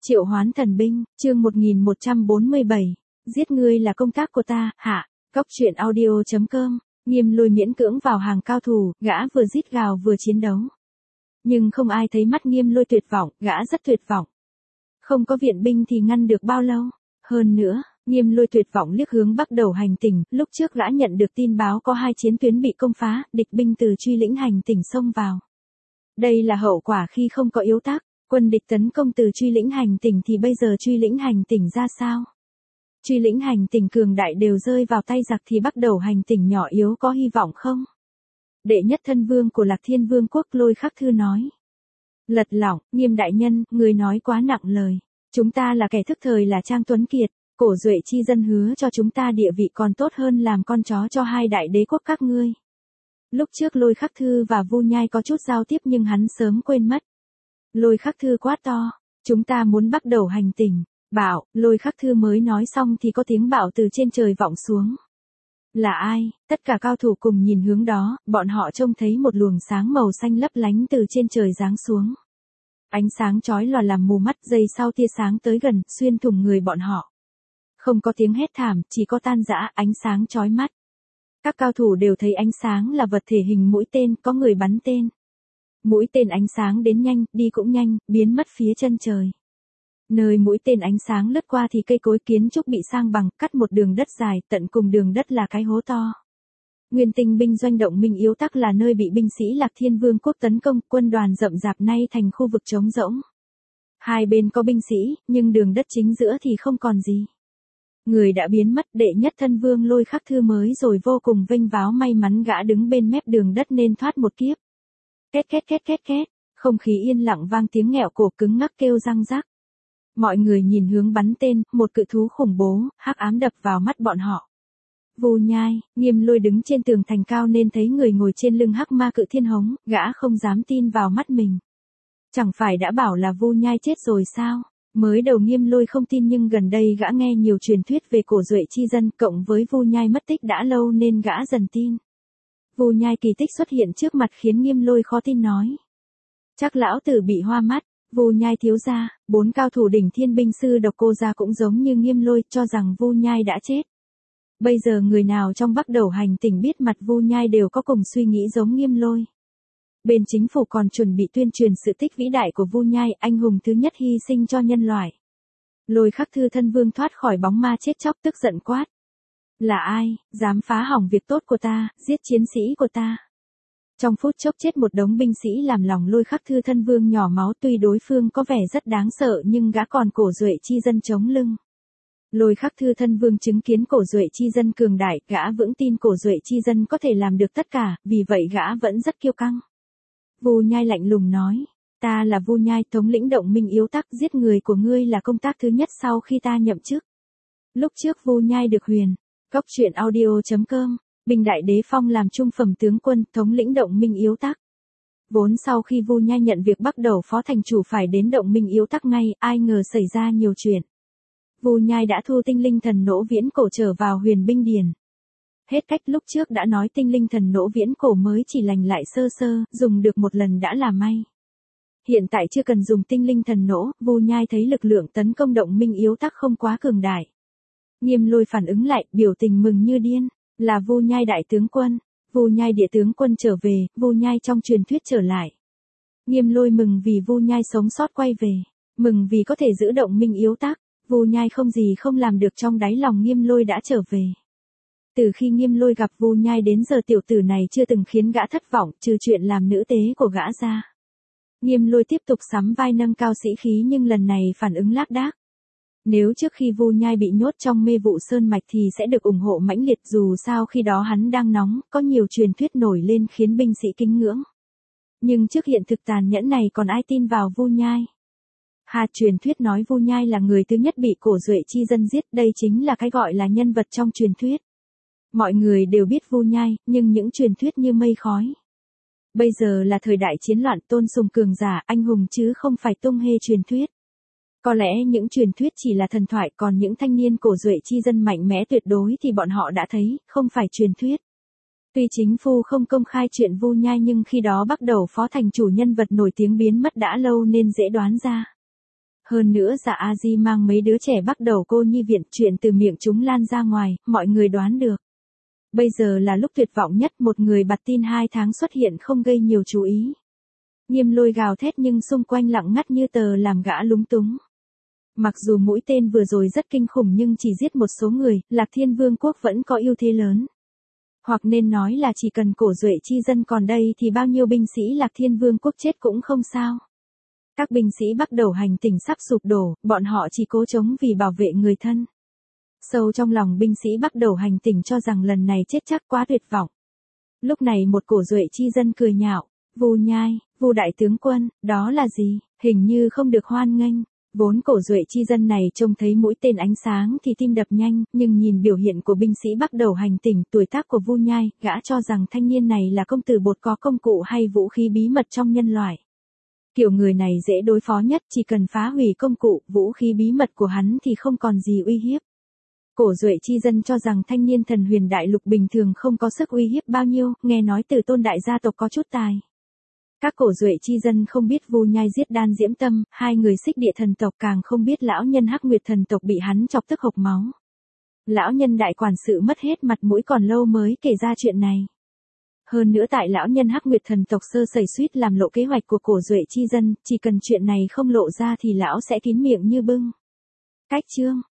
Triệu Hoán Thần Binh, chương 1147. Giết ngươi là công tác của ta, hạ. Cóc truyện audio.com. Nghiêm Lôi miễn cưỡng vào hàng cao thủ, gã vừa rít gào vừa chiến đấu. Nhưng không ai thấy mắt Nghiêm Lôi tuyệt vọng, gã rất tuyệt vọng. Không có viện binh thì ngăn được bao lâu. Hơn nữa, Nghiêm Lôi tuyệt vọng liếc hướng bắc đầu hành tỉnh, lúc trước gã nhận được tin báo có 2 chiến tuyến bị công phá, địch binh từ truy lĩnh hành tỉnh xông vào. Đây là hậu quả khi không có yếu tác. Quân địch tấn công từ truy lĩnh hành tỉnh thì bây giờ truy lĩnh hành tỉnh ra sao? Truy lĩnh hành tỉnh cường đại đều rơi vào tay giặc thì bắt đầu hành tỉnh nhỏ yếu có hy vọng không? Đệ nhất thân vương của Lạc Thiên Vương quốc Lôi Khắc Thư nói. Lật lỏng, Nghiêm đại nhân, người nói quá nặng lời. Chúng ta là kẻ thức thời là Trang Tuấn Kiệt, Cổ Duệ chi dân hứa cho chúng ta địa vị còn tốt hơn làm con chó cho 2 đại đế quốc các ngươi. Lúc trước Lôi Khắc Thư và Vu Nhai có chút giao tiếp nhưng hắn sớm quên mất. Lôi Khắc Thư quát to, chúng ta muốn bắt đầu hành tỉnh. Bảo, Lôi Khắc Thư mới nói xong thì có tiếng bảo từ trên trời vọng xuống. Là ai? Tất cả cao thủ cùng nhìn hướng đó, bọn họ trông thấy một luồng sáng màu xanh lấp lánh từ trên trời giáng xuống. Ánh sáng chói lòa làm mù mắt, giây sau tia sáng tới gần, xuyên thủng người bọn họ. Không có tiếng hét thảm, chỉ có tan rã, ánh sáng chói mắt. Các cao thủ đều thấy ánh sáng là vật thể hình mũi tên, có người bắn tên. Mũi tên ánh sáng đến nhanh, đi cũng nhanh, biến mất phía chân trời. Nơi mũi tên ánh sáng lướt qua thì cây cối kiến trúc bị sang bằng, cắt một đường đất dài, tận cùng đường đất là cái hố to. Nguyên Tinh binh doanh động Minh Yếu Tắc là nơi bị binh sĩ Lạc Thiên Vương quốc tấn công, quân đoàn rậm rạp nay thành khu vực trống rỗng. Hai bên có binh sĩ, nhưng đường đất chính giữa thì không còn gì. Người đã biến mất, đệ nhất thân vương Lôi Khắc Thư mới rồi vô cùng vênh váo may mắn gã đứng bên mép đường đất nên thoát một kiếp. Két két két két két, không khí yên lặng vang tiếng nghẹo cổ cứng ngắc kêu răng rắc. Mọi người nhìn hướng bắn tên, một cự thú khủng bố, hắc ám đập vào mắt bọn họ. Vu Nhai, Nghiêm Lôi đứng trên tường thành cao nên thấy người ngồi trên lưng hắc ma cự thiên hống, gã không dám tin vào mắt mình. Chẳng phải đã bảo là Vu Nhai chết rồi sao? Mới đầu Nghiêm Lôi không tin nhưng gần đây gã nghe nhiều truyền thuyết về Cổ Duệ chi dân cộng với Vu Nhai mất tích đã lâu nên gã dần tin. Vu Nhai kỳ tích xuất hiện trước mặt khiến Nghiêm Lôi khó tin nói. Chắc lão tử bị hoa mắt. Vu Nhai thiếu gia, 4 cao thủ đỉnh thiên binh sư Độc Cô gia cũng giống như Nghiêm Lôi cho rằng Vu Nhai đã chết. Bây giờ người nào trong Bắc Đầu hành tỉnh biết mặt Vu Nhai đều có cùng suy nghĩ giống Nghiêm Lôi. Bên chính phủ còn chuẩn bị tuyên truyền sự tích vĩ đại của Vu Nhai, anh hùng thứ nhất hy sinh cho nhân loại. Lôi Khắc Thư thân vương thoát khỏi bóng ma chết chóc tức giận quát. Là ai, dám phá hỏng việc tốt của ta, giết chiến sĩ của ta. Trong phút chốc chết một đống binh sĩ làm lòng Lôi Khắc Thư thân vương nhỏ máu, tuy đối phương có vẻ rất đáng sợ nhưng gã còn Cổ Duệ chi dân chống lưng. Lôi Khắc Thư thân vương chứng kiến Cổ Duệ chi dân cường đại, gã vững tin Cổ Duệ chi dân có thể làm được tất cả, vì vậy gã vẫn rất kiêu căng. Vu Nhai lạnh lùng nói, ta là Vu Nhai, thống lĩnh động Minh Yếu Tắc, giết người của ngươi là công tác thứ nhất sau khi ta nhậm chức. Lúc trước Vu Nhai được huyền, cóc truyện audio.com. Binh đại đế phong làm trung phẩm tướng quân, thống lĩnh động Minh Yếu Tắc. Vốn sau khi Vu Nhai nhận việc bắt đầu phó thành chủ phải đến động Minh Yếu Tắc ngay, ai ngờ xảy ra nhiều chuyện. Vu Nhai đã thu tinh linh thần nỗ viễn cổ trở vào huyền binh điền. Hết cách lúc trước đã nói tinh linh thần nỗ viễn cổ mới chỉ lành lại sơ sơ, dùng được một lần đã là may. Hiện tại chưa cần dùng tinh linh thần nỗ, Vu Nhai thấy lực lượng tấn công động Minh Yếu Tắc không quá cường đại. Nghiêm Lôi phản ứng lại, biểu tình mừng như điên. Là Vu Nhai đại tướng quân, Vu Nhai địa tướng quân trở về, Vu Nhai trong truyền thuyết trở lại. Nghiêm Lôi mừng vì Vu Nhai sống sót quay về, mừng vì có thể giữ động Minh Yếu Tắc, Vu Nhai không gì không làm được, trong đáy lòng Nghiêm Lôi đã trở về. Từ khi Nghiêm Lôi gặp Vu Nhai đến giờ tiểu tử này chưa từng khiến gã thất vọng, trừ chuyện làm nữ tế của gã ra. Nghiêm Lôi tiếp tục sắm vai nâng cao sĩ khí nhưng lần này phản ứng lác đác. Nếu trước khi Vu Nhai bị nhốt trong mê vụ sơn mạch thì sẽ được ủng hộ mãnh liệt, dù sao khi đó hắn đang nóng, có nhiều truyền thuyết nổi lên khiến binh sĩ kính ngưỡng. Nhưng trước hiện thực tàn nhẫn này còn ai tin vào Vu Nhai? Truyền thuyết nói Vu Nhai là người thứ nhất bị Cổ Duệ chi dân giết, đây chính là cái gọi là nhân vật trong truyền thuyết. Mọi người đều biết Vu Nhai, nhưng những truyền thuyết như mây khói. Bây giờ là thời đại chiến loạn, tôn sùng cường giả, anh hùng chứ không phải tung hê truyền thuyết. Có lẽ những truyền thuyết chỉ là thần thoại, còn những thanh niên Cổ Duệ chi dân mạnh mẽ tuyệt đối thì bọn họ đã thấy, không phải truyền thuyết. Tuy chính phu không công khai chuyện Vu Nhai nhưng khi đó bắt đầu phó thành chủ nhân vật nổi tiếng biến mất đã lâu nên dễ đoán ra. Hơn nữa Dạ A Di mang mấy đứa trẻ bắt đầu cô nhi viện, chuyện từ miệng chúng lan ra ngoài, mọi người đoán được. Bây giờ là lúc tuyệt vọng nhất, một người bặt tin 2 tháng xuất hiện không gây nhiều chú ý. Nghiêm Lôi gào thét nhưng xung quanh lặng ngắt như tờ, làm gã lúng túng. Mặc dù mũi tên vừa rồi rất kinh khủng nhưng chỉ giết một số người, Lạc Thiên Vương quốc vẫn có ưu thế lớn. Hoặc nên nói là chỉ cần Cổ Duệ chi dân còn đây thì bao nhiêu binh sĩ Lạc Thiên Vương quốc chết cũng không sao. Các binh sĩ bắt đầu hành tỉnh sắp sụp đổ, bọn họ chỉ cố chống vì bảo vệ người thân. Sâu trong lòng binh sĩ bắt đầu hành tỉnh cho rằng lần này chết chắc, quá tuyệt vọng. Lúc này một Cổ Duệ chi dân cười nhạo, Vu Nhai, Vu đại tướng quân, đó là gì, hình như không được hoan nghênh. Vốn Cổ Duệ chi dân này trông thấy mũi tên ánh sáng thì tim đập nhanh, nhưng nhìn biểu hiện của binh sĩ bắt đầu hành tỉnh, tuổi tác của Vu Nhai, gã cho rằng thanh niên này là công tử bột, có công cụ hay vũ khí bí mật trong nhân loại. Kiểu người này dễ đối phó nhất, chỉ cần phá hủy công cụ, vũ khí bí mật của hắn thì không còn gì uy hiếp. Cổ Duệ chi dân cho rằng thanh niên Thần Huyền đại lục bình thường không có sức uy hiếp bao nhiêu, nghe nói Từ Tôn đại gia tộc có chút tài. Các Cổ Duệ chi dân không biết Vu Nhai giết Đan Diễm Tâm, 2 người Xích Địa thần tộc, càng không biết lão nhân Hắc Nguyệt thần tộc bị hắn chọc tức hộc máu. Lão nhân đại quản sự mất hết mặt mũi, còn lâu mới kể ra chuyện này. Hơn nữa tại lão nhân Hắc Nguyệt thần tộc sơ sẩy suýt làm lộ kế hoạch của Cổ Duệ chi dân, chỉ cần chuyện này không lộ ra thì lão sẽ kín miệng như bưng. Cách chương